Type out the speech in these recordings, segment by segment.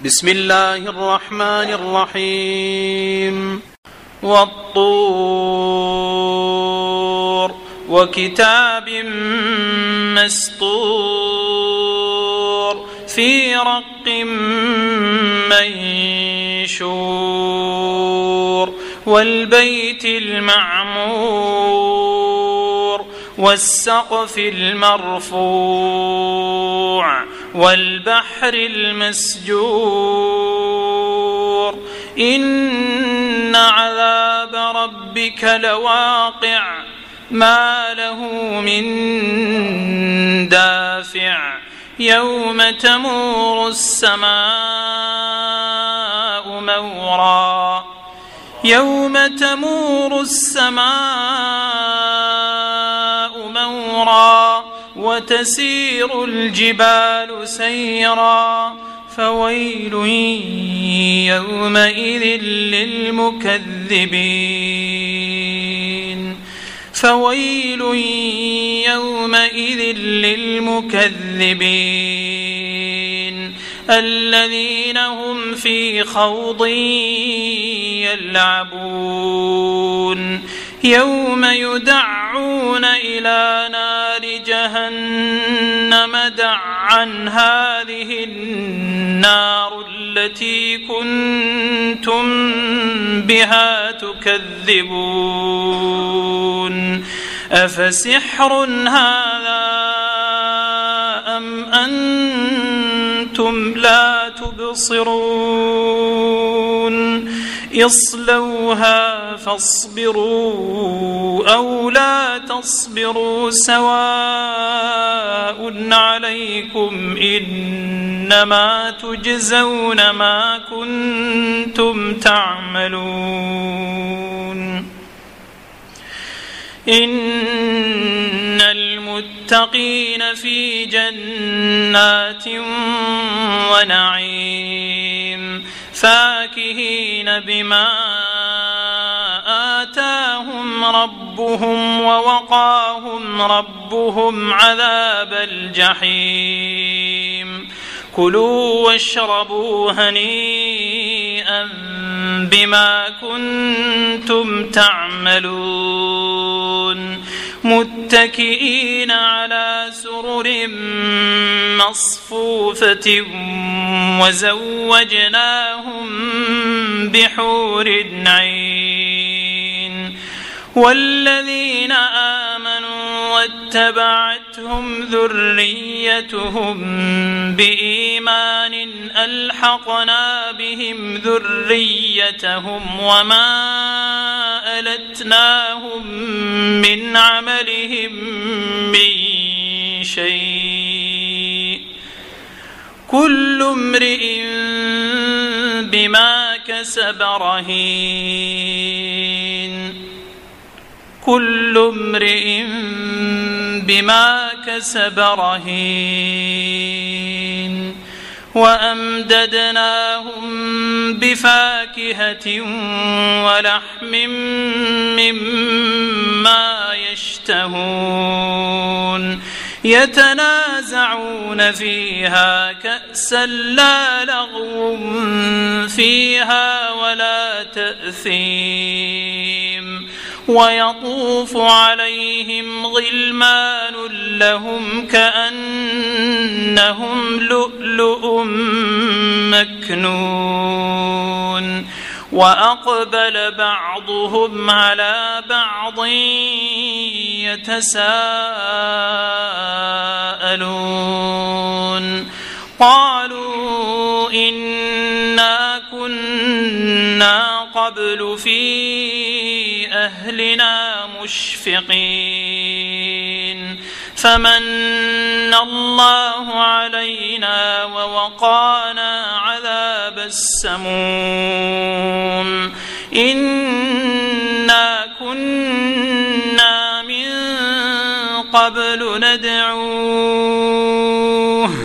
بسم الله الرحمن الرحيم. والطور وكتاب مسطور في رق منشور والبيت المعمور والسقف المرفوع والبحر المسجور إن عذاب ربك لواقع ما له من دافع يوم تمور السماء مورا وتسير الجبال سيرا فويل يومئذ للمكذبين الذين هم في خوض يلعبون يوم يدعون إلى نار جهنم دعا هذه النار التي كنتم بها تكذبون أفسحر هذا أم أنتم لا تبصرون اصلوها فاصبروا أو لا تصبروا سواء عليكم إنما تجزون ما كنتم تعملون إن المتقين في جنات ونعيم فاكهين بما آتاهم ربهم ووقاهم ربهم عذاب الجحيم كلوا واشربوا هنيئا بما كنتم تعملون متكئين على سرر مصفوفة وزوجناهم بحور عين والذين آمنوا واتبعتهم ذريتهم بإيمان ألحقنا بهم ذريتهم وما ألتناهم من عملهم من شيء كل امرئ بما كسب رهين وأمددناهم بفاكهة ولحم مما يشتهون يتنازعون فيها كأسا لا لغو فيها ولا تأثيم ويطوف عليهم غلمان لهم كأنهم لؤلؤ مكنون وأقبل بعضهم على بعض يتساءلون قالوا إنا كنا قبل في أهلنا مشفقين فمن الله علينا ووقانا عذاب السموم إنا كنا من قبل ندعوه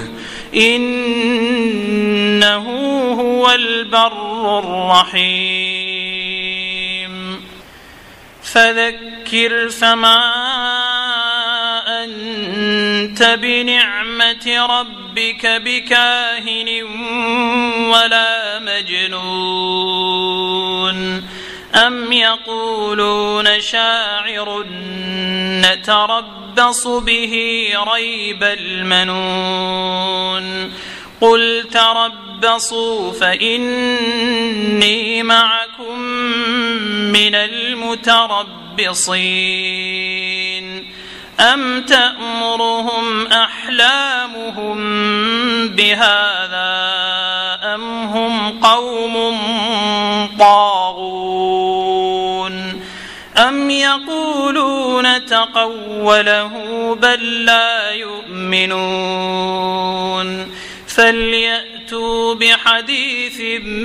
إنه هو البر الرحيم فذكر فما أنت بنعمة ربك ربك بكاهن ولا مجنون أم يقولون شاعر نتربص به ريب المنون قل تربصوا فإني معكم من المتربصين أم تأمرهم أحلامهم بهذا أم هم قوم طاغون أم يقولون تقوله بل لا يؤمنون فليأتوا بحديث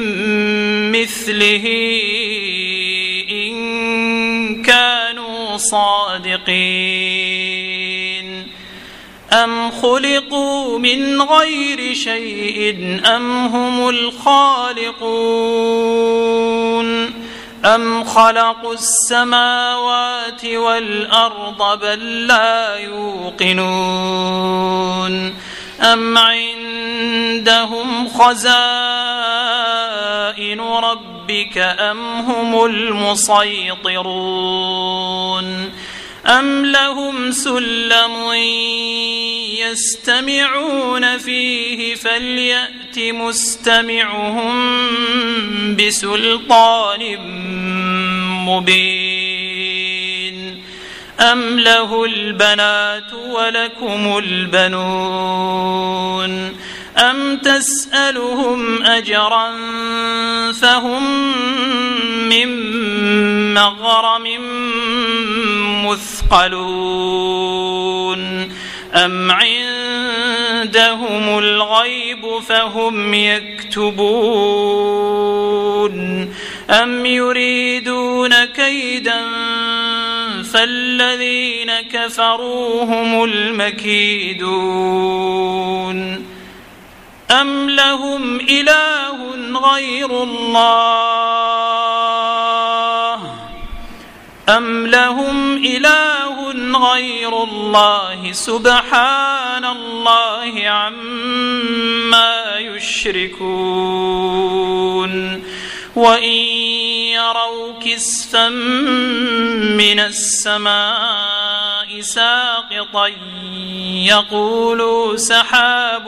مثله إن كانوا صادقين أم خلقوا من غير شيء أم هم الخالقون أم خلقوا السماوات والأرض بل لا يوقنون أم عندهم خزائن ربك أم هم المسيطرون أم لهم سلم يستمعون فيه فليأت مستمعهم بسلطان مبين أم له البنات ولكم البنون أم تسألهم أجرا فهم من مغرم مثقلون أم عندهم الغيب فهم يكتبون أم يريدون كيدا فالذين كفروا هم المكيدون أم لهم إله غير الله سبحان الله عما يشركون وإن يروا كسفا من السماء ساقطا يقولوا سحاب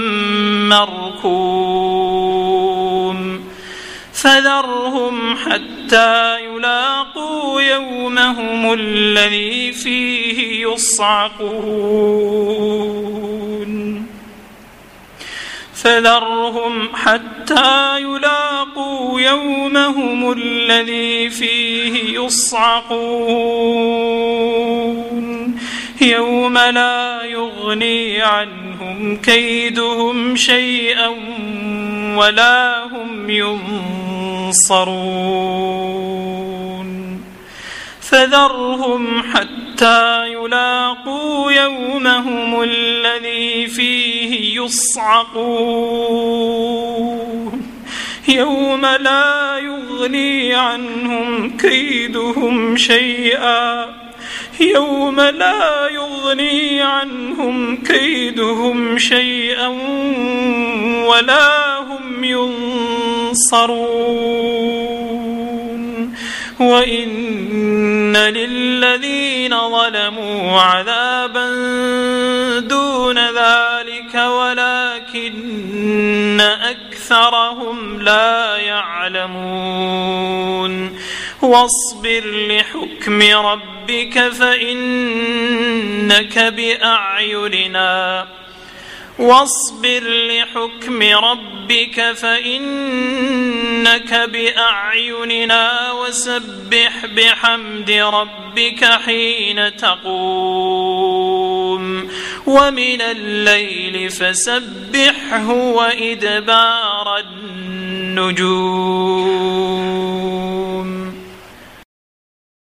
مركوم فذرهم حتى يلاقوا يومهم الذي فيه يصعقون يوم لا يغني عنهم كيدهم شيئا ولا هم ينصرون فذرهم حتى يلاقوا يومهم الذي فيه يصعقون يوم لا يغني عنهم كيدهم شيئا ولا هم ينصرون وإن للذين ظلموا عذابا دون ذلك ولكن أكثرهم لا يعلمون واصبر لحكم ربك فإنك بأعيننا وسبح بحمد ربك حين تقوم ومن الليل فسبحه وإدبار النجوم